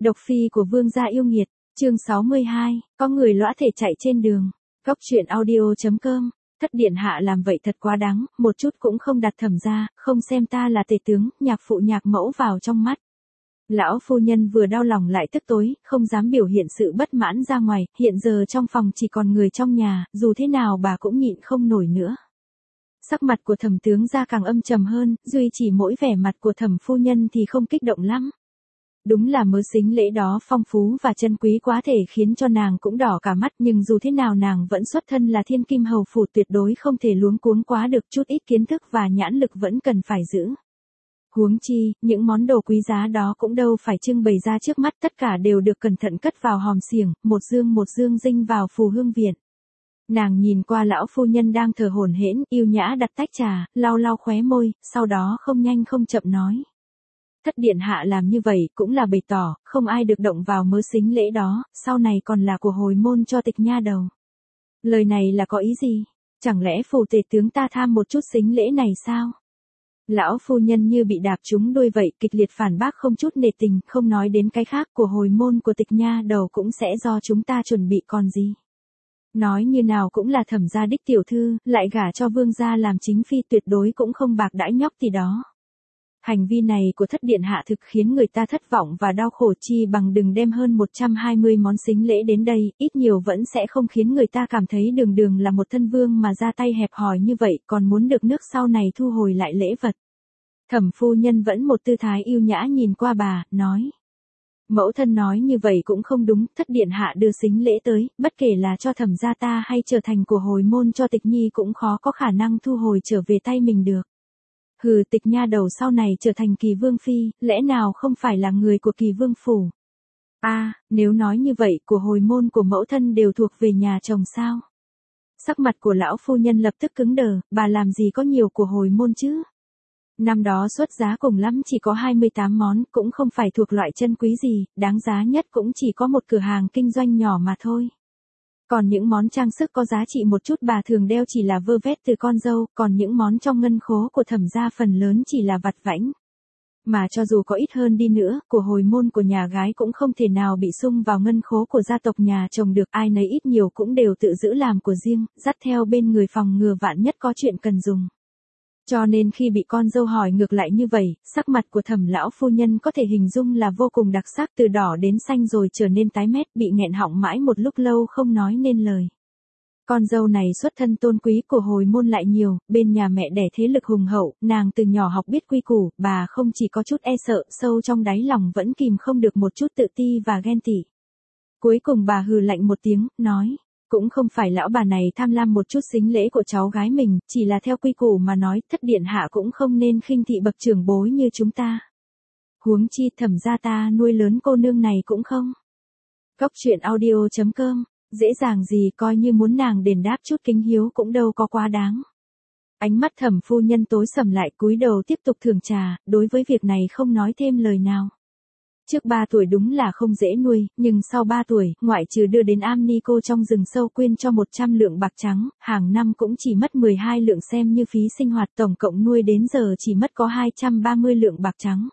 Độc phi của vương gia yêu nghiệt, chương 62, có người lõa thể chạy trên đường. Góc truyện audio.com. Thất điện hạ làm vậy thật quá đáng, một chút cũng không đặt Thẩm gia, không xem ta là tể tướng, nhạc phụ nhạc mẫu vào trong mắt. Lão phu nhân vừa đau lòng lại tức tối, không dám biểu hiện sự bất mãn ra ngoài, hiện giờ trong phòng chỉ còn người trong nhà, dù thế nào bà cũng nhịn không nổi nữa. Sắc mặt của Thẩm tướng gia càng âm trầm hơn, duy chỉ mỗi vẻ mặt của Thẩm phu nhân thì không kích động lắm. Đúng là mớ sính lễ đó phong phú và chân quý quá thể khiến cho nàng cũng đỏ cả mắt, nhưng dù thế nào nàng vẫn xuất thân là thiên kim hầu phủ, tuyệt đối không thể luống cuống quá được, chút ít kiến thức và nhãn lực vẫn cần phải giữ. Huống chi, những món đồ quý giá đó cũng đâu phải trưng bày ra trước mắt, tất cả đều được cẩn thận cất vào hòm xiềng, một dương dinh vào phù hương viện. Nàng nhìn qua lão phu nhân đang thở hổn hển, yêu nhã đặt tách trà, lau lau khóe môi, sau đó không nhanh không chậm nói. Thất điện hạ làm như vậy cũng là bày tỏ, không ai được động vào mớ sính lễ đó, sau này còn là của hồi môn cho Tịch nha đầu. Lời này là có ý gì? Chẳng lẽ phủ tể tướng ta tham một chút sính lễ này sao? Lão phu nhân như bị đạp trúng đuôi vậy, kịch liệt phản bác không chút nể tình, không nói đến cái khác, của hồi môn của Tịch nha đầu cũng sẽ do chúng ta chuẩn bị còn gì. Nói như nào cũng là Thẩm gia đích tiểu thư, lại gả cho vương gia làm chính phi, tuyệt đối cũng không bạc đãi nhóc thì đó. Hành vi này của thất điện hạ thực khiến người ta thất vọng và đau khổ, chi bằng đừng đem hơn 120 món sính lễ đến đây, ít nhiều vẫn sẽ không khiến người ta cảm thấy đường đường là một thân vương mà ra tay hẹp hòi như vậy, còn muốn được nước sau này thu hồi lại lễ vật. Thẩm phu nhân vẫn một tư thái yêu nhã nhìn qua bà, nói. Mẫu thân nói như vậy cũng không đúng, thất điện hạ đưa sính lễ tới, bất kể là cho Thẩm gia ta hay trở thành của hồi môn cho Tịch nhi cũng khó có khả năng thu hồi trở về tay mình được. Hừ, Tịch nha đầu sau này trở thành Kỳ vương phi, lẽ nào không phải là người của Kỳ vương phủ? Nếu nói như vậy, của hồi môn của mẫu thân đều thuộc về nhà chồng sao? Sắc mặt của lão phu nhân lập tức cứng đờ, bà làm gì có nhiều của hồi môn chứ? Năm đó xuất giá cùng lắm chỉ có 28 món, cũng không phải thuộc loại chân quý gì, đáng giá nhất cũng chỉ có một cửa hàng kinh doanh nhỏ mà thôi. Còn những món trang sức có giá trị một chút bà thường đeo chỉ là vơ vét từ con dâu, còn những món trong ngân khố của Thẩm gia phần lớn chỉ là vặt vãnh. Mà cho dù có ít hơn đi nữa, của hồi môn của nhà gái cũng không thể nào bị sung vào ngân khố của gia tộc nhà chồng được, ai nấy ít nhiều cũng đều tự giữ làm của riêng, dắt theo bên người phòng ngừa vạn nhất có chuyện cần dùng. Cho nên khi bị con dâu hỏi ngược lại như vậy, sắc mặt của Thẩm lão phu nhân có thể hình dung là vô cùng đặc sắc, từ đỏ đến xanh rồi trở nên tái mét, bị nghẹn họng mãi một lúc lâu không nói nên lời. Con dâu này xuất thân tôn quý, của hồi môn lại nhiều, bên nhà mẹ đẻ thế lực hùng hậu, nàng từ nhỏ học biết quy củ, bà không chỉ có chút e sợ, sâu trong đáy lòng vẫn kìm không được một chút tự ti và ghen tị. Cuối cùng bà hừ lạnh một tiếng, nói. Cũng không phải lão bà này tham lam một chút sính lễ của cháu gái mình, chỉ là theo quy củ mà nói, thất điện hạ cũng không nên khinh thị bậc trưởng bối như chúng ta. Huống chi Thẩm gia ta nuôi lớn cô nương này cũng không. Góc truyện audio.com, dễ dàng gì, coi như muốn nàng đền đáp chút kính hiếu cũng đâu có quá đáng. Ánh mắt Thẩm phu nhân tối sầm lại, cúi đầu tiếp tục thưởng trà, đối với việc này không nói thêm lời nào. Trước 3 tuổi đúng là không dễ nuôi, nhưng sau 3 tuổi, ngoại trừ đưa đến am ni cô trong rừng sâu quyên cho 100 lượng bạc trắng, hàng năm cũng chỉ mất 12 lượng xem như phí sinh hoạt, tổng cộng nuôi đến giờ chỉ mất có 230 lượng bạc trắng.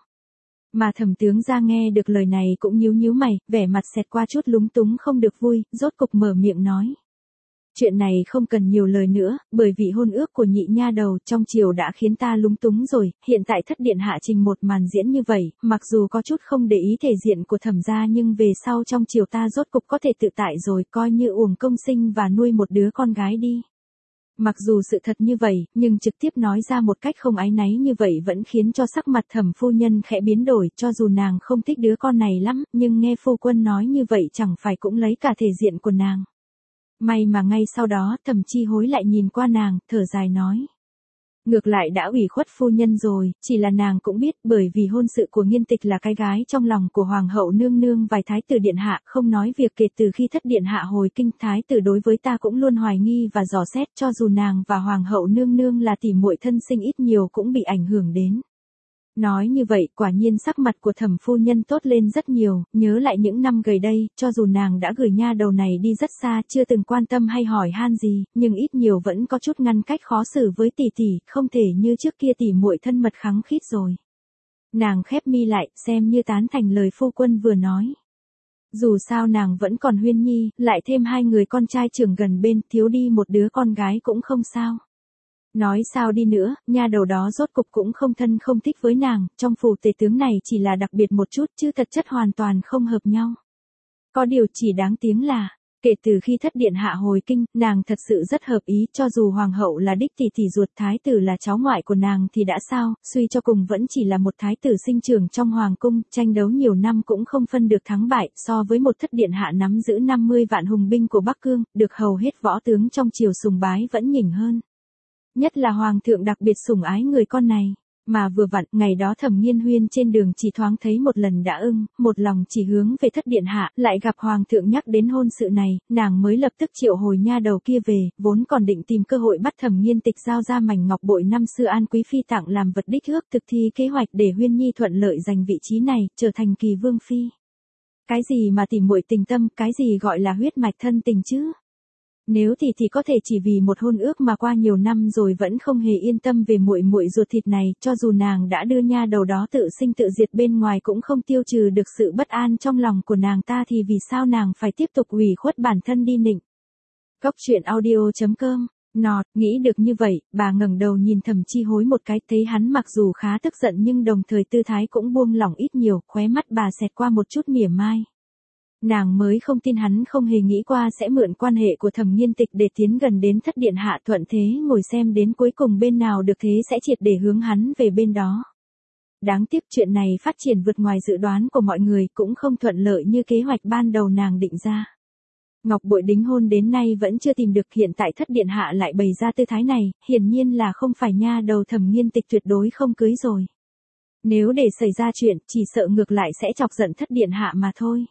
Mà Thẩm tướng gia nghe được lời này cũng nhíu nhíu mày, vẻ mặt xẹt qua chút lúng túng không được vui, rốt cục mở miệng nói. Chuyện này không cần nhiều lời nữa, bởi vì hôn ước của nhị nha đầu trong triều đã khiến ta lúng túng rồi, hiện tại thất điện hạ trình một màn diễn như vậy, mặc dù có chút không để ý thể diện của Thẩm gia nhưng về sau trong triều ta rốt cục có thể tự tại rồi, coi như uổng công sinh và nuôi một đứa con gái đi. Mặc dù sự thật như vậy, nhưng trực tiếp nói ra một cách không áy náy như vậy vẫn khiến cho sắc mặt Thẩm phu nhân khẽ biến đổi, cho dù nàng không thích đứa con này lắm, nhưng nghe phu quân nói như vậy chẳng phải cũng lấy cả thể diện của nàng. May mà ngay sau đó Thẩm Chi Hối lại nhìn qua nàng, thở dài nói. Ngược lại đã ủy khuất phu nhân rồi, chỉ là nàng cũng biết, bởi vì hôn sự của Nghiên Tịch là cái gái trong lòng của Hoàng hậu nương nương vài thái tử điện hạ, không nói việc kể từ khi thất điện hạ hồi kinh, thái tử đối với ta cũng luôn hoài nghi và dò xét, cho dù nàng và Hoàng hậu nương nương là tỉ muội thân sinh ít nhiều cũng bị ảnh hưởng đến. Nói như vậy, quả nhiên sắc mặt của Thẩm phu nhân tốt lên rất nhiều, nhớ lại những năm gần đây, cho dù nàng đã gửi nha đầu này đi rất xa, chưa từng quan tâm hay hỏi han gì, nhưng ít nhiều vẫn có chút ngăn cách khó xử với tỷ tỷ, không thể như trước kia tỷ muội thân mật khăng khít rồi. Nàng khép mi lại, xem như tán thành lời phu quân vừa nói. Dù sao nàng vẫn còn Huyên Nhi, lại thêm 2 người con trai trưởng gần bên, thiếu đi một đứa con gái cũng không sao. Nói sao đi nữa, nha đầu đó rốt cục cũng không thân không thích với nàng, trong phủ tể tướng này chỉ là đặc biệt một chút chứ thật chất hoàn toàn không hợp nhau. Có điều chỉ đáng tiếng là, kể từ khi thất điện hạ hồi kinh, nàng thật sự rất hợp ý, cho dù hoàng hậu là đích tỷ ruột, thái tử là cháu ngoại của nàng thì đã sao, suy cho cùng vẫn chỉ là một thái tử sinh trưởng trong hoàng cung, tranh đấu nhiều năm cũng không phân được thắng bại, so với một thất điện hạ nắm giữ 50 vạn hùng binh của Bắc Cương, được hầu hết võ tướng trong triều sùng bái vẫn nhỉnh hơn. Nhất là hoàng thượng đặc biệt sủng ái người con này. Mà vừa vặn, ngày đó Thẩm Nghiên Huyên trên đường chỉ thoáng thấy một lần đã ưng, một lòng chỉ hướng về thất điện hạ, lại gặp hoàng thượng nhắc đến hôn sự này, nàng mới lập tức triệu hồi nha đầu kia về, vốn còn định tìm cơ hội bắt Thẩm Nghiên Tịch giao ra mảnh ngọc bội năm xưa An Quý Phi tặng làm vật đích ước, thực thi kế hoạch để Huyên Nhi thuận lợi giành vị trí này, trở thành kỳ vương phi. Cái gì mà tỉ muội tình tâm, cái gì gọi là huyết mạch thân tình chứ? Nếu thì có thể chỉ vì một hôn ước mà qua nhiều năm rồi vẫn không hề yên tâm về muội muội ruột thịt này, cho dù nàng đã đưa nha đầu đó tự sinh tự diệt bên ngoài cũng không tiêu trừ được sự bất an trong lòng của nàng ta, thì vì sao nàng phải tiếp tục ủy khuất bản thân đi nịnh. Góc truyện audio.com. Nọt, nghĩ được như vậy, bà ngẩng đầu nhìn Thẩm Chi Hối một cái, thấy hắn mặc dù khá tức giận nhưng đồng thời tư thái cũng buông lỏng ít nhiều, khóe mắt bà xẹt qua một chút mỉa mai. Nàng mới không tin hắn không hề nghĩ qua sẽ mượn quan hệ của Thẩm Nghiên Tịch để tiến gần đến thất điện hạ, thuận thế ngồi xem đến cuối cùng bên nào được thế sẽ triệt để hướng hắn về bên đó. Đáng tiếc chuyện này phát triển vượt ngoài dự đoán của mọi người, cũng không thuận lợi như kế hoạch ban đầu nàng định ra. Ngọc bội đính hôn đến nay vẫn chưa tìm được, hiện tại thất điện hạ lại bày ra tư thái này, hiển nhiên là không phải nha đầu Thẩm Nghiên Tịch tuyệt đối không cưới rồi. Nếu để xảy ra chuyện, chỉ sợ ngược lại sẽ chọc giận thất điện hạ mà thôi.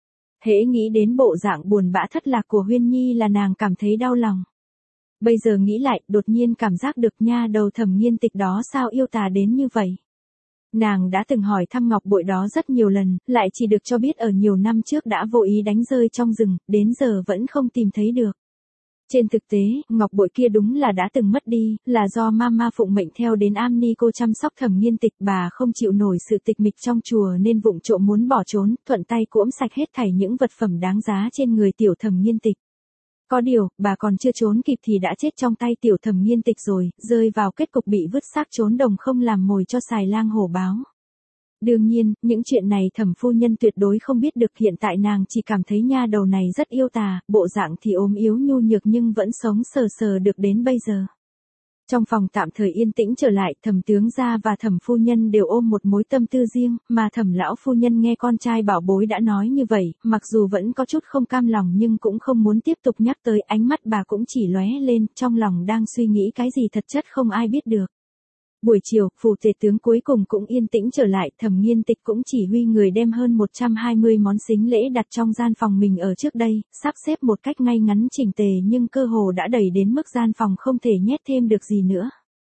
Hễ nghĩ đến bộ dạng buồn bã thất lạc của Huyên Nhi là nàng cảm thấy đau lòng. Bây giờ nghĩ lại, đột nhiên cảm giác được nha đầu Thẩm Nghiên Tịch đó sao yêu tà đến như vậy. Nàng đã từng hỏi thăm ngọc bội đó rất nhiều lần, lại chỉ được cho biết ở nhiều năm trước đã vô ý đánh rơi trong rừng, đến giờ vẫn không tìm thấy được. Trên thực tế, ngọc bội kia đúng là đã từng mất đi, là do Mama phụng mệnh theo đến Am Ni cô chăm sóc Thẩm Nghiên Tịch, bà không chịu nổi sự tịch mịch trong chùa nên vụng trộm muốn bỏ trốn, thuận tay cuỗm sạch hết thảy những vật phẩm đáng giá trên người tiểu Thẩm Nghiên Tịch. Có điều, bà còn chưa trốn kịp thì đã chết trong tay tiểu Thẩm Nghiên Tịch rồi, rơi vào kết cục bị vứt xác trốn đồng không làm mồi cho xài lang hổ báo. Đương nhiên, những chuyện này Thẩm phu nhân tuyệt đối không biết được, hiện tại nàng chỉ cảm thấy nha đầu này rất yêu tà, bộ dạng thì ốm yếu nhu nhược nhưng vẫn sống sờ sờ được đến bây giờ. Trong phòng tạm thời yên tĩnh trở lại, Thẩm tướng gia và Thẩm phu nhân đều ôm một mối tâm tư riêng, mà Thẩm lão phu nhân nghe con trai bảo bối đã nói như vậy, mặc dù vẫn có chút không cam lòng nhưng cũng không muốn tiếp tục nhắc tới, ánh mắt bà cũng chỉ lóe lên, trong lòng đang suy nghĩ cái gì thật chất không ai biết được. Buổi chiều, phủ tể tướng cuối cùng cũng yên tĩnh trở lại, Thẩm Nghiên Tịch cũng chỉ huy người đem hơn 120 món sính lễ đặt trong gian phòng mình ở trước đây, sắp xếp một cách ngay ngắn chỉnh tề nhưng cơ hồ đã đầy đến mức gian phòng không thể nhét thêm được gì nữa.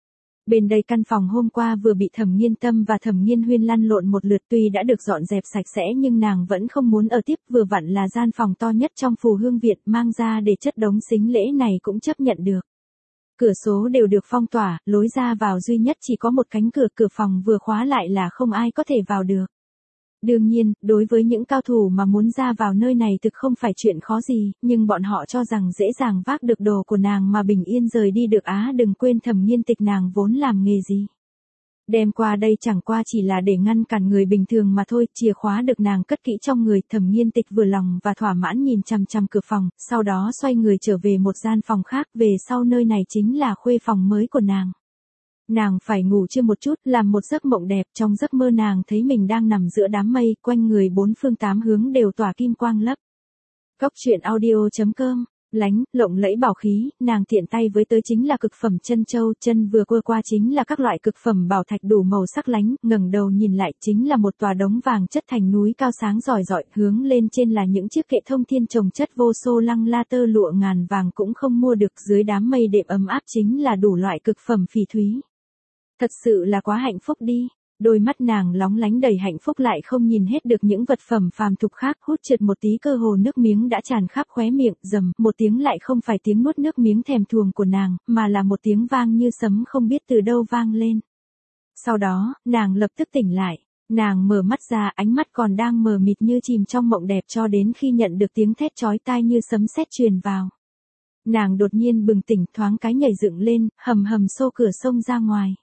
Bên đây căn phòng hôm qua vừa bị Thẩm Nghiên Tâm và Thẩm Nghiên Huyên lăn lộn một lượt, tuy đã được dọn dẹp sạch sẽ nhưng nàng vẫn không muốn ở tiếp, vừa vặn là gian phòng to nhất trong Phù Hương Viện, mang ra để chất đống sính lễ này cũng chấp nhận được. Cửa sổ đều được phong tỏa, lối ra vào duy nhất chỉ có một cánh cửa, cửa phòng vừa khóa lại là không ai có thể vào được. Đương nhiên, đối với những cao thủ mà muốn ra vào nơi này thực không phải chuyện khó gì, nhưng bọn họ cho rằng dễ dàng vác được đồ của nàng mà bình yên rời đi được á, đừng quên Thẩm Nghiên Tịch nàng vốn làm nghề gì. Đem qua đây chẳng qua chỉ là để ngăn cản người bình thường mà thôi, chìa khóa được nàng cất kỹ trong người, Thẩm Nghiên Tịch vừa lòng và thỏa mãn nhìn chằm chằm cửa phòng, sau đó xoay người trở về một gian phòng khác, về sau nơi này chính là khuê phòng mới của nàng. Nàng phải ngủ chưa một chút, làm một giấc mộng đẹp, trong giấc mơ nàng thấy mình đang nằm giữa đám mây, quanh người bốn phương tám hướng đều tỏa kim quang lấp. Góc truyện audio.com. Lánh, lộng lẫy bảo khí, nàng tiện tay với tới chính là cực phẩm chân châu, chân vừa quơ qua chính là các loại cực phẩm bảo thạch đủ màu sắc lánh, ngẩng đầu nhìn lại chính là một tòa đống vàng chất thành núi cao sáng rọi rọi, hướng lên trên là những chiếc kệ thông thiên chồng chất vô số lăng la tơ lụa ngàn vàng cũng không mua được, dưới đám mây đệm ấm áp chính là đủ loại cực phẩm phỉ thúy. Thật sự là quá hạnh phúc đi. Đôi mắt nàng lóng lánh đầy hạnh phúc lại không nhìn hết được những vật phẩm phàm tục khác, hút trượt một tí cơ hồ nước miếng đã tràn khắp khóe miệng, rầm, một tiếng lại không phải tiếng nuốt nước miếng thèm thuồng của nàng, mà là một tiếng vang như sấm không biết từ đâu vang lên. Sau đó, nàng lập tức tỉnh lại. Nàng mở mắt ra, ánh mắt còn đang mờ mịt như chìm trong mộng đẹp cho đến khi nhận được tiếng thét chói tai như sấm sét truyền vào. Nàng đột nhiên bừng tỉnh, thoáng cái nhảy dựng lên, hầm hầm xô cửa xông ra ngoài.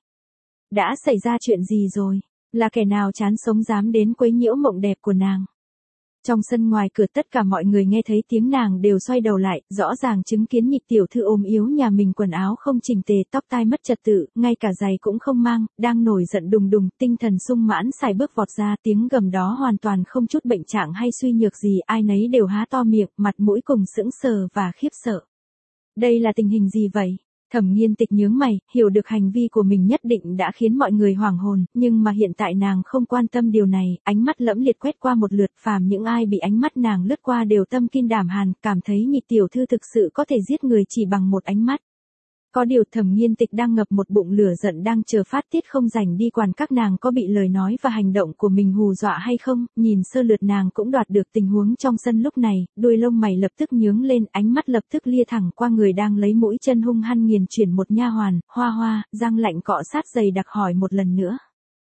Đã xảy ra chuyện gì rồi? Là kẻ nào chán sống dám đến quấy nhiễu mộng đẹp của nàng? Trong sân ngoài cửa tất cả mọi người nghe thấy tiếng nàng đều xoay đầu lại, rõ ràng chứng kiến Nhị tiểu thư ốm yếu nhà mình quần áo không chỉnh tề, tóc tai mất trật tự, ngay cả giày cũng không mang, đang nổi giận đùng đùng, tinh thần sung mãn xài bước vọt ra, tiếng gầm đó hoàn toàn không chút bệnh trạng hay suy nhược gì, ai nấy đều há to miệng, mặt mũi cùng sững sờ và khiếp sợ. Đây là tình hình gì vậy? Thẩm Nghiên Tịch nhướng mày, hiểu được hành vi của mình nhất định đã khiến mọi người hoảng hồn, nhưng mà hiện tại nàng không quan tâm điều này, ánh mắt lẫm liệt quét qua một lượt, phàm những ai bị ánh mắt nàng lướt qua đều tâm kinh đảm hàn, cảm thấy Nhị tiểu thư thực sự có thể giết người chỉ bằng một ánh mắt. Có điều Thẩm Nghiên Tịch đang ngập một bụng lửa giận đang chờ phát tiết không rảnh đi quản các nàng có bị lời nói và hành động của mình hù dọa hay không, nhìn sơ lượt nàng cũng đoạt được tình huống trong sân lúc này, đuôi lông mày lập tức nhướng lên, ánh mắt lập tức lia thẳng qua người đang lấy mũi chân hung hăng nghiền chuyển một nha hoàn, Hoa Hoa, răng lạnh cọ sát dày đặc hỏi một lần nữa.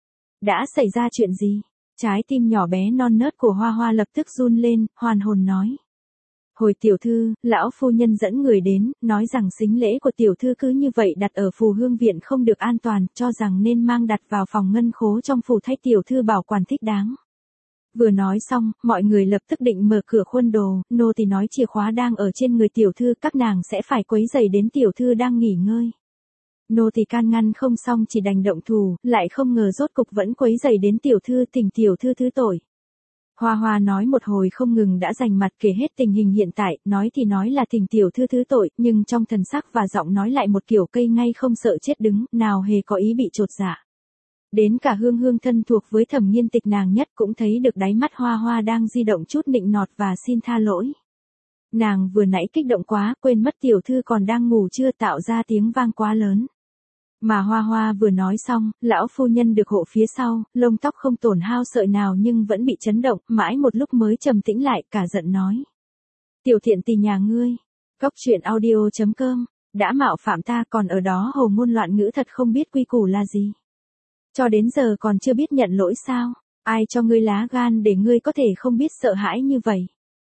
Đã xảy ra chuyện gì? Trái tim nhỏ bé non nớt của Hoa Hoa lập tức run lên, hoàn hồn nói. Hồi tiểu thư, lão phu nhân dẫn người đến, nói rằng sính lễ của tiểu thư cứ như vậy đặt ở phù hương viện không được an toàn, cho rằng nên mang đặt vào phòng ngân khố trong phủ thay tiểu thư bảo quản thích đáng. Vừa nói xong, mọi người lập tức định mở cửa khuôn đồ, nô tỳ nói chìa khóa đang ở trên người tiểu thư, các nàng sẽ phải quấy rầy đến tiểu thư đang nghỉ ngơi. Nô tỳ can ngăn không xong chỉ đành động thủ, lại không ngờ rốt cục vẫn quấy rầy đến tiểu thư, thỉnh tiểu thư thứ tội. Hoa Hoa nói một hồi không ngừng đã dành mặt kể hết tình hình hiện tại, nói thì nói là thỉnh tiểu thư thứ tội, nhưng trong thần sắc và giọng nói lại một kiểu cây ngay không sợ chết đứng, nào hề có ý bị chột dạ. Đến cả Hương Hương thân thuộc với Thẩm Nghiên Tịch nàng nhất cũng thấy được đáy mắt Hoa Hoa đang di động chút nịnh nọt và xin tha lỗi. Nàng vừa nãy kích động quá, quên mất tiểu thư còn đang ngủ chưa tạo ra tiếng vang quá lớn. Mà Hoa Hoa vừa nói xong, lão phu nhân được hộ phía sau, lông tóc không tổn hao sợi nào nhưng vẫn bị chấn động, mãi một lúc mới trầm tĩnh lại, cả giận nói. Tiểu thiện tỳ nhà ngươi, Cốc Truyện Audio.com, đã mạo phạm ta còn ở đó hồ ngôn loạn ngữ thật không biết quy củ là gì. Cho đến giờ còn chưa biết nhận lỗi sao, ai cho ngươi lá gan để ngươi có thể không biết sợ hãi như vậy.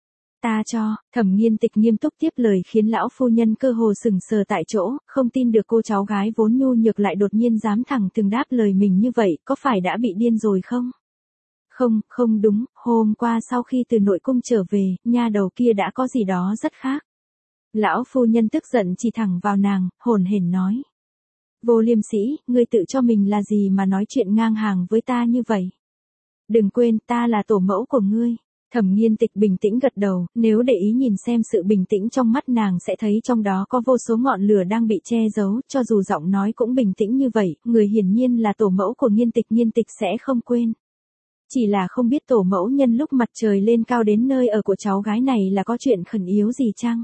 Ta cho, Thẩm Nghiên Tịch nghiêm túc tiếp lời khiến lão phu nhân cơ hồ sững sờ tại chỗ, không tin được cô cháu gái vốn nhu nhược lại đột nhiên dám thẳng thừng đáp lời mình như vậy, có phải đã bị điên rồi không? Không, không đúng, hôm qua sau khi từ nội cung trở về, nha đầu kia đã có gì đó rất khác. Lão phu nhân tức giận chỉ thẳng vào nàng, hồn hển nói. Vô liêm sĩ, ngươi tự cho mình là gì mà nói chuyện ngang hàng với ta như vậy? Đừng quên, ta là tổ mẫu của ngươi. Thẩm Nghiên Tịch bình tĩnh gật đầu, nếu để ý nhìn xem sự bình tĩnh trong mắt nàng sẽ thấy trong đó có vô số ngọn lửa đang bị che giấu, cho dù giọng nói cũng bình tĩnh như vậy, người hiển nhiên là tổ mẫu của Nghiên Tịch sẽ không quên. Chỉ là không biết tổ mẫu nhân lúc mặt trời lên cao đến nơi ở của cháu gái này là có chuyện khẩn yếu gì chăng?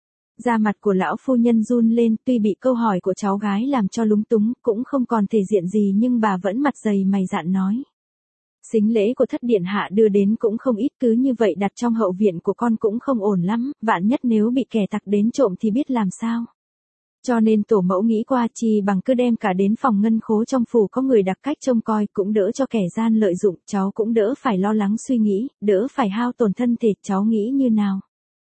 Da mặt của lão phu nhân run lên, tuy bị câu hỏi của cháu gái làm cho lúng túng, cũng không còn thể diện gì nhưng bà vẫn mặt dày mày dạn nói. Sính lễ của thất điện hạ đưa đến cũng không ít, cứ như vậy đặt trong hậu viện của con cũng không ổn lắm, vạn nhất nếu bị kẻ tặc đến trộm thì biết làm sao. Cho nên tổ mẫu nghĩ qua chi bằng cứ đem cả đến phòng ngân khố trong phủ có người đặc cách trông coi, cũng đỡ cho kẻ gian lợi dụng, cháu cũng đỡ phải lo lắng suy nghĩ, đỡ phải hao tổn thân thể, cháu nghĩ như nào?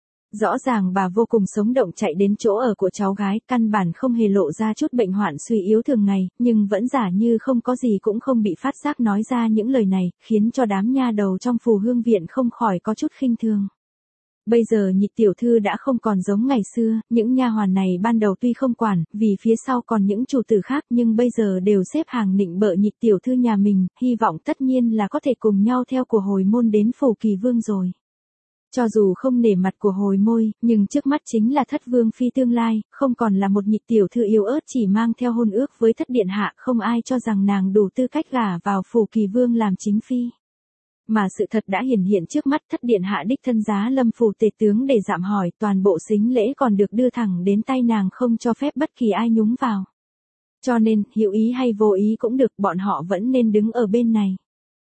Rõ ràng bà vô cùng sống động chạy đến chỗ ở của cháu gái, căn bản không hề lộ ra chút bệnh hoạn suy yếu thường ngày, nhưng vẫn giả như không có gì cũng không bị phát giác nói ra những lời này, khiến cho đám nha đầu trong phù hương viện không khỏi có chút khinh thường. Bây giờ Nhị tiểu thư đã không còn giống ngày xưa, những nha hoàn này ban đầu tuy không quản, vì phía sau còn những chủ tử khác nhưng bây giờ đều xếp hàng nịnh bợ Nhị tiểu thư nhà mình, hy vọng tất nhiên là có thể cùng nhau theo của hồi môn đến phủ Kỳ Vương rồi. Cho dù không nể mặt của hồi môi, nhưng trước mắt chính là thất vương phi tương lai, không còn là một Nhị tiểu thư yếu ớt chỉ mang theo hôn ước với thất điện hạ, không ai cho rằng nàng đủ tư cách gả vào phủ Kỳ Vương làm chính phi. Mà sự thật đã hiển hiện trước mắt, thất điện hạ đích thân giá lâm phủ tể tướng để dạm hỏi, toàn bộ sính lễ còn được đưa thẳng đến tay nàng không cho phép bất kỳ ai nhúng vào. Cho nên, hữu ý hay vô ý cũng được, bọn họ vẫn nên đứng ở bên này.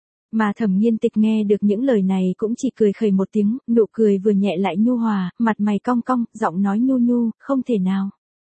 Mà Thẩm Nghiên Tịch nghe được những lời này cũng chỉ cười khẩy một tiếng, nụ cười vừa nhẹ lại nhu hòa, mặt mày cong cong, giọng nói nhu nhu, không thể nào.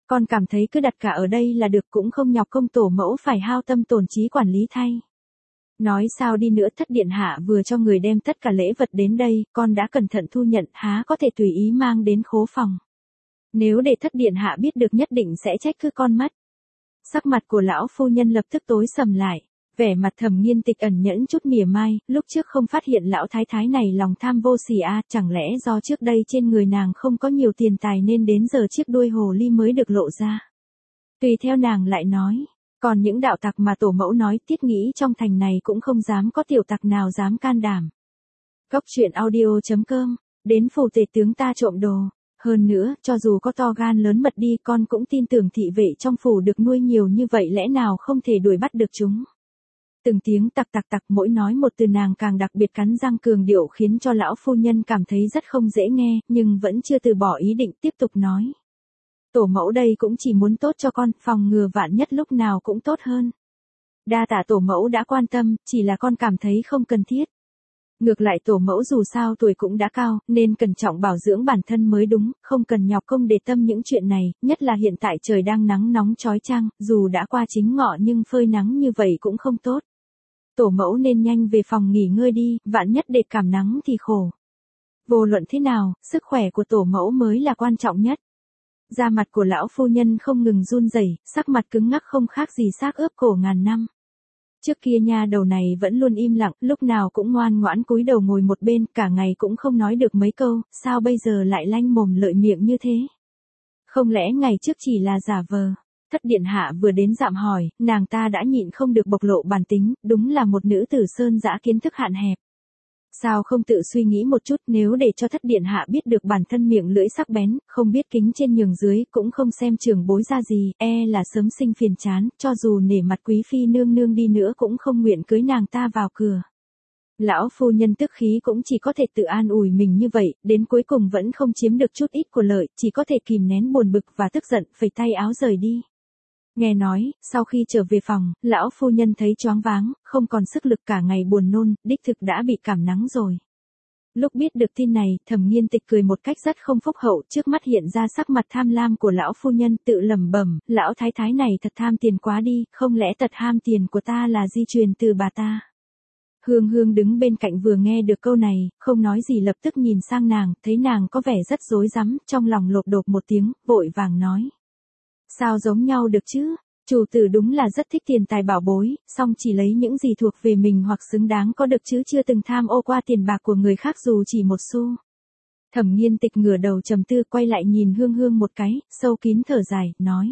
Con cảm thấy cứ đặt cả ở đây là được, cũng không nhọc công tổ mẫu phải hao tâm tổn trí quản lý thay. Nói sao đi nữa, thất điện hạ vừa cho người đem tất cả lễ vật đến đây, con đã cẩn thận thu nhận, há có thể tùy ý mang đến khố phòng. Nếu để thất điện hạ biết được nhất định sẽ trách cứ con mất. Sắc mặt của lão phu nhân lập tức tối sầm lại, vẻ mặt Thẩm Nghiên Tịch ẩn nhẫn chút mỉa mai, lúc trước không phát hiện lão thái thái này lòng tham vô sỉ à, chẳng lẽ do trước đây trên người nàng không có nhiều tiền tài nên đến giờ chiếc đuôi hồ ly mới được lộ ra. Tùy theo nàng lại nói, còn những đạo tặc mà tổ mẫu nói, Tiết nghĩ trong thành này cũng không dám có tiểu tặc nào dám can đảm. Góc truyện audio.com, đến phủ tể tướng ta trộm đồ. Hơn nữa, cho dù có to gan lớn mật đi, con cũng tin tưởng thị vệ trong phủ được nuôi nhiều như vậy lẽ nào không thể đuổi bắt được chúng. Từng tiếng tặc tặc tặc, mỗi nói một từ nàng càng đặc biệt cắn răng cường điệu khiến cho lão phu nhân cảm thấy rất không dễ nghe, nhưng vẫn chưa từ bỏ ý định tiếp tục nói. Tổ mẫu đây cũng chỉ muốn tốt cho con, phòng ngừa vạn nhất lúc nào cũng tốt hơn. Đa tạ tổ mẫu đã quan tâm, chỉ là con cảm thấy không cần thiết. Ngược lại tổ mẫu dù sao tuổi cũng đã cao, nên cẩn trọng bảo dưỡng bản thân mới đúng, không cần nhọc công để tâm những chuyện này, nhất là hiện tại trời đang nắng nóng chói chang, dù đã qua chính ngọ nhưng phơi nắng như vậy cũng không tốt. Tổ mẫu nên nhanh về phòng nghỉ ngơi đi, vạn nhất để cảm nắng thì khổ. Vô luận thế nào, sức khỏe của tổ mẫu mới là quan trọng nhất. Da mặt của lão phu nhân không ngừng run rẩy, sắc mặt cứng ngắc không khác gì xác ướp cổ ngàn năm. Trước kia nha đầu này vẫn luôn im lặng, lúc nào cũng ngoan ngoãn cúi đầu ngồi một bên, cả ngày cũng không nói được mấy câu, sao bây giờ lại lanh mồm lợi miệng như thế? Không lẽ ngày trước chỉ là giả vờ? Thất điện hạ vừa đến dạm hỏi, nàng ta đã nhịn không được bộc lộ bản tính, đúng là một nữ tử sơn dã kiến thức hạn hẹp. Sao không tự suy nghĩ một chút, nếu để cho thất điện hạ biết được bản thân miệng lưỡi sắc bén, không biết kính trên nhường dưới, cũng không xem trường bối ra gì, là sớm sinh phiền chán, cho dù nể mặt quý phi nương nương đi nữa cũng không nguyện cưới nàng ta vào cửa. Lão phu nhân tức khí cũng chỉ có thể tự an ủi mình như vậy, đến cuối cùng vẫn không chiếm được chút ít của lợi, chỉ có thể kìm nén buồn bực và tức giận, phẩy tay áo rời đi. Nghe nói, sau khi trở về phòng, lão phu nhân thấy choáng váng, không còn sức lực, cả ngày buồn nôn, đích thực đã bị cảm nắng rồi. Lúc biết được tin này, Thẩm Nghiên Tịch cười một cách rất không phúc hậu, trước mắt hiện ra sắc mặt tham lam của lão phu nhân, tự lẩm bẩm, lão thái thái này thật tham tiền quá đi, không lẽ tật ham tiền của ta là di truyền từ bà ta. Hương Hương đứng bên cạnh vừa nghe được câu này, không nói gì lập tức nhìn sang nàng, thấy nàng có vẻ rất rối rắm, trong lòng lột đột một tiếng, vội vàng nói. Sao giống nhau được chứ? Chủ tử đúng là rất thích tiền tài bảo bối, song chỉ lấy những gì thuộc về mình hoặc xứng đáng có được chứ chưa từng tham ô qua tiền bạc của người khác dù chỉ một xu. Thẩm Nghiên Tịch ngửa đầu trầm tư, quay lại nhìn Hương Hương một cái, sâu kín thở dài, nói.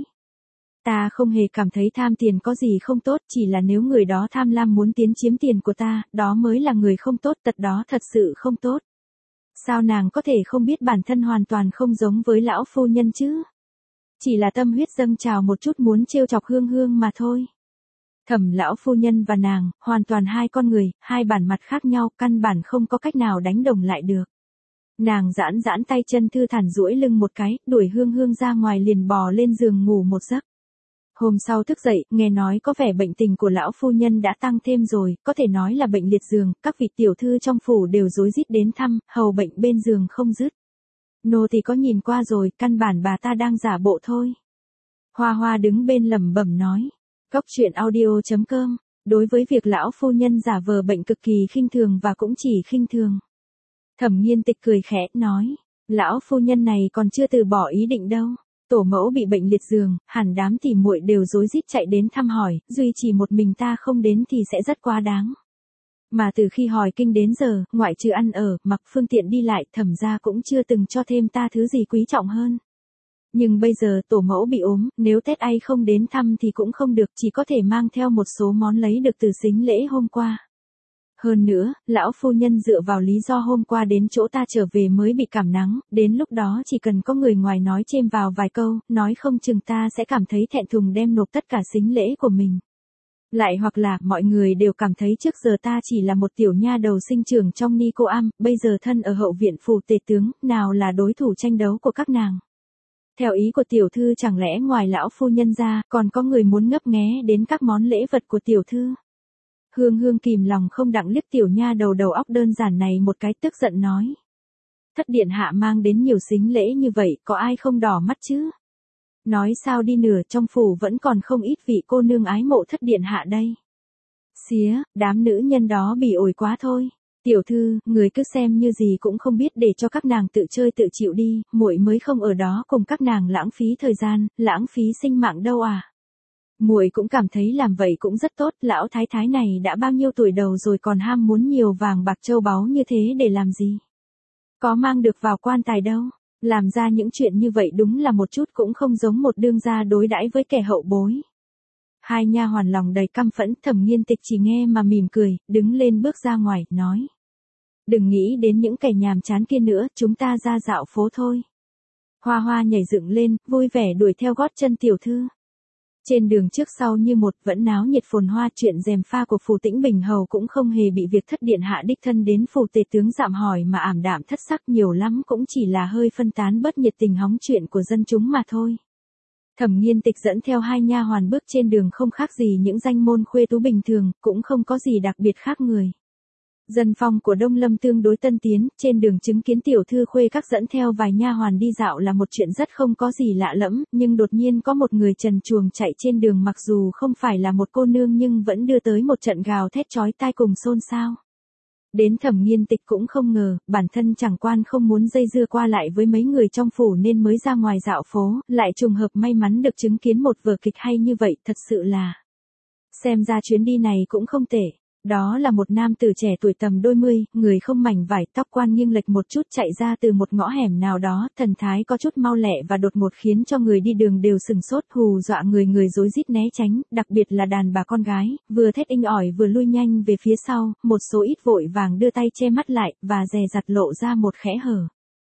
Ta không hề cảm thấy tham tiền có gì không tốt, chỉ là nếu người đó tham lam muốn tiến chiếm tiền của ta, đó mới là người không tốt, tật đó thật sự không tốt. Sao nàng có thể không biết bản thân hoàn toàn không giống với lão phu nhân chứ? Chỉ là tâm huyết dâng trào một chút muốn trêu chọc Hương Hương mà thôi. Thẩm lão phu nhân và nàng, hoàn toàn hai con người, hai bản mặt khác nhau, căn bản không có cách nào đánh đồng lại được. Nàng giãn giãn tay chân thư thản duỗi lưng một cái, đuổi Hương Hương ra ngoài liền bò lên giường ngủ một giấc. Hôm sau thức dậy, nghe nói có vẻ bệnh tình của lão phu nhân đã tăng thêm rồi, có thể nói là bệnh liệt giường, các vị tiểu thư trong phủ đều rối rít đến thăm, hầu bệnh bên giường không dứt. Nô thì có nhìn qua rồi, căn bản bà ta đang giả bộ thôi. Hoa Hoa đứng bên lẩm bẩm nói. Góc truyện audio.com, đối với việc lão phu nhân giả vờ bệnh cực kỳ khinh thường và cũng chỉ khinh thường. Thẩm Nghiên Tịch cười khẽ, nói. Lão phu nhân này còn chưa từ bỏ ý định đâu. Tổ mẫu bị bệnh liệt giường, hẳn đám tỉ muội đều rối rít chạy đến thăm hỏi, duy chỉ một mình ta không đến thì sẽ rất quá đáng. Mà từ khi hỏi kinh đến giờ, ngoại trừ ăn ở, mặc phương tiện đi lại, Thẩm gia cũng chưa từng cho thêm ta thứ gì quý trọng hơn. Nhưng bây giờ tổ mẫu bị ốm, nếu Tết ai không đến thăm thì cũng không được, chỉ có thể mang theo một số món lấy được từ sính lễ hôm qua. Hơn nữa, lão phu nhân dựa vào lý do hôm qua đến chỗ ta trở về mới bị cảm nắng, đến lúc đó chỉ cần có người ngoài nói chêm vào vài câu, nói không chừng ta sẽ cảm thấy thẹn thùng đem nộp tất cả sính lễ của mình. Lại hoặc là, mọi người đều cảm thấy trước giờ ta chỉ là một tiểu nha đầu sinh trưởng trong ni cô am, bây giờ thân ở hậu viện phủ tể tướng, nào là đối thủ tranh đấu của các nàng. Theo ý của tiểu thư chẳng lẽ ngoài lão phu nhân ra, còn có người muốn ngấp nghé đến các món lễ vật của tiểu thư. Hương Hương kìm lòng không đặng liếc tiểu nha đầu đầu óc đơn giản này một cái, tức giận nói. Thất điện hạ mang đến nhiều sính lễ như vậy, có ai không đỏ mắt chứ? Nói sao đi nửa, trong phủ vẫn còn không ít vị cô nương ái mộ thất điện hạ đây. Xía, đám nữ nhân đó bỉ ổi quá thôi. Tiểu thư, người cứ xem như gì cũng không biết, để cho các nàng tự chơi tự chịu đi, muội mới không ở đó cùng các nàng lãng phí thời gian, lãng phí sinh mạng đâu à. Muội cũng cảm thấy làm vậy cũng rất tốt, lão thái thái này đã bao nhiêu tuổi đầu rồi còn ham muốn nhiều vàng bạc châu báu như thế để làm gì? Có mang được vào quan tài đâu, làm ra những chuyện như vậy đúng là một chút cũng không giống một đương gia đối đãi với kẻ hậu bối. Hai nha hoàn lòng đầy căm phẫn, Thẩm Nghiên Tịch chỉ nghe mà mỉm cười, đứng lên bước ra ngoài, nói. Đừng nghĩ đến những kẻ nhàm chán kia nữa, chúng ta ra dạo phố thôi. Hoa Hoa nhảy dựng lên, vui vẻ đuổi theo gót chân tiểu thư. Trên đường trước sau như một vẫn náo nhiệt phồn hoa, chuyện gièm pha của Phù Tĩnh Bình hầu cũng không hề bị việc thất điện hạ đích thân đến Phù tề tướng dạm hỏi mà ảm đạm thất sắc, nhiều lắm cũng chỉ là hơi phân tán bớt nhiệt tình hóng chuyện của dân chúng mà thôi. Thẩm Nghiên Tịch dẫn theo hai nha hoàn bước trên đường không khác gì những danh môn khuê tú bình thường, cũng không có gì đặc biệt khác người. Dân phong của Đông Lâm tương đối tân tiến, trên đường chứng kiến tiểu thư khuê các dẫn theo vài nha hoàn đi dạo là một chuyện rất không có gì lạ lẫm, nhưng đột nhiên có một người trần truồng chạy trên đường, mặc dù không phải là một cô nương nhưng vẫn đưa tới một trận gào thét chói tai cùng xôn xao. Đến Thẩm Nghiên Tịch cũng không ngờ, bản thân chẳng quan không muốn dây dưa qua lại với mấy người trong phủ nên mới ra ngoài dạo phố, lại trùng hợp may mắn được chứng kiến một vở kịch hay như vậy, thật sự là. Xem ra chuyến đi này cũng không tệ. Đó là một nam tử trẻ tuổi tầm đôi mươi, người không mảnh vải, tóc quan nghiêng lệch một chút, chạy ra từ một ngõ hẻm nào đó, thần thái có chút mau lẹ và đột ngột khiến cho người đi đường đều sừng sốt, hù dọa người rối rít né tránh, đặc biệt là đàn bà con gái, vừa thét inh ỏi vừa lui nhanh về phía sau, một số ít vội vàng đưa tay che mắt lại, và dè dặt lộ ra một khẽ hở.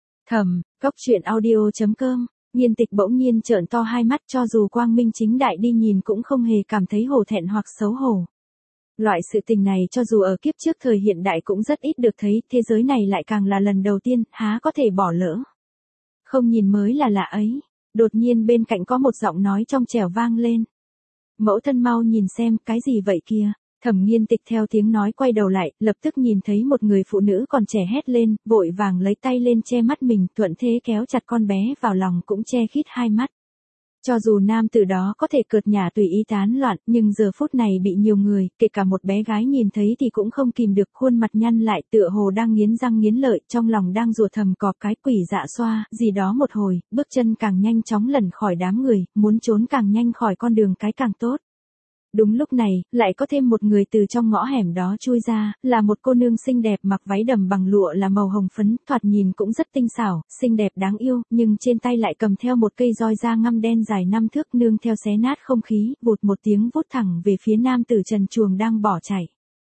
Cốc truyện audio.com. Nghiên Tịch bỗng nhiên trợn to hai mắt, cho dù quang minh chính đại đi nhìn cũng không hề cảm thấy hổ thẹn hoặc xấu hổ. Loại sự tình này cho dù ở kiếp trước thời hiện đại cũng rất ít được thấy, thế giới này lại càng là lần đầu tiên, há có thể bỏ lỡ. Không nhìn mới là lạ ấy. Đột nhiên bên cạnh có một giọng nói trong trẻo vang lên. Mẫu thân mau nhìn xem, cái gì vậy kia. Thẩm Nghiên Tịch theo tiếng nói quay đầu lại, lập tức nhìn thấy một người phụ nữ còn trẻ hét lên, vội vàng lấy tay lên che mắt mình, thuận thế kéo chặt con bé vào lòng cũng che khít hai mắt. Cho dù nam tử đó có thể cợt nhả tùy ý tán loạn, nhưng giờ phút này bị nhiều người, kể cả một bé gái nhìn thấy thì cũng không kìm được, khuôn mặt nhăn lại tựa hồ đang nghiến răng nghiến lợi, trong lòng đang rủa thầm cọp cái quỷ dạ xoa, gì đó một hồi, bước chân càng nhanh chóng lẩn khỏi đám người, muốn trốn càng nhanh khỏi con đường cái càng tốt. Đúng lúc này, lại có thêm một người từ trong ngõ hẻm đó chui ra, là một cô nương xinh đẹp mặc váy đầm bằng lụa là màu hồng phấn, thoạt nhìn cũng rất tinh xảo, xinh đẹp đáng yêu, nhưng trên tay lại cầm theo một cây roi da ngăm đen dài 5 thước, nương theo xé nát không khí, vụt một tiếng vút thẳng về phía nam tử trần truồng đang bỏ chạy.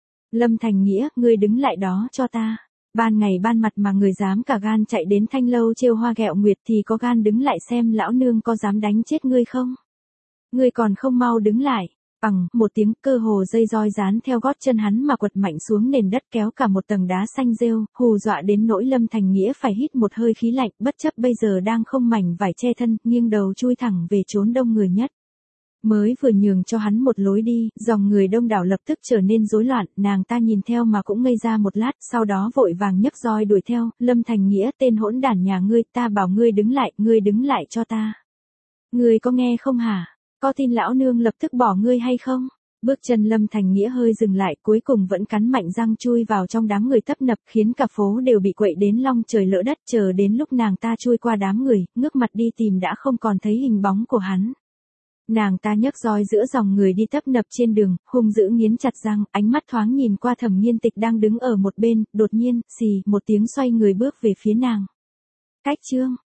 Lâm Thành Nghĩa, ngươi đứng lại đó cho ta. Ban ngày ban mặt mà người dám cả gan chạy đến Thanh Lâu trêu hoa ghẹo nguyệt thì có gan đứng lại xem lão nương có dám đánh chết ngươi không? Ngươi còn không mau đứng lại. Bằng một tiếng, cơ hồ dây roi dán theo gót chân hắn mà quật mạnh xuống nền đất, kéo cả một tầng đá xanh rêu, hù dọa đến nỗi Lâm Thành Nghĩa phải hít một hơi khí lạnh, bất chấp bây giờ đang không mảnh vải che thân, nghiêng đầu chui thẳng về chốn đông người nhất. Mới vừa nhường cho hắn một lối đi, dòng người đông đảo lập tức trở nên rối loạn, nàng ta nhìn theo mà cũng ngây ra một lát, sau đó vội vàng nhấc roi đuổi theo. Lâm Thành Nghĩa, tên hỗn đản nhà ngươi, ta bảo ngươi đứng lại cho ta. Ngươi có nghe không hả? Có tin lão nương lập tức bỏ ngươi hay không? Bước chân Lâm Thành Nghĩa hơi dừng lại, cuối cùng vẫn cắn mạnh răng chui vào trong đám người tấp nập, khiến cả phố đều bị quậy đến long trời lỡ đất. Chờ đến lúc nàng ta chui qua đám người, ngước mặt đi tìm đã không còn thấy hình bóng của hắn. Nàng ta nhấc roi giữa dòng người đi tấp nập trên đường, hung dữ nghiến chặt răng, ánh mắt thoáng nhìn qua Thẩm Nghiên Tịch đang đứng ở một bên, đột nhiên, xì một tiếng xoay người bước về phía nàng. Cách chương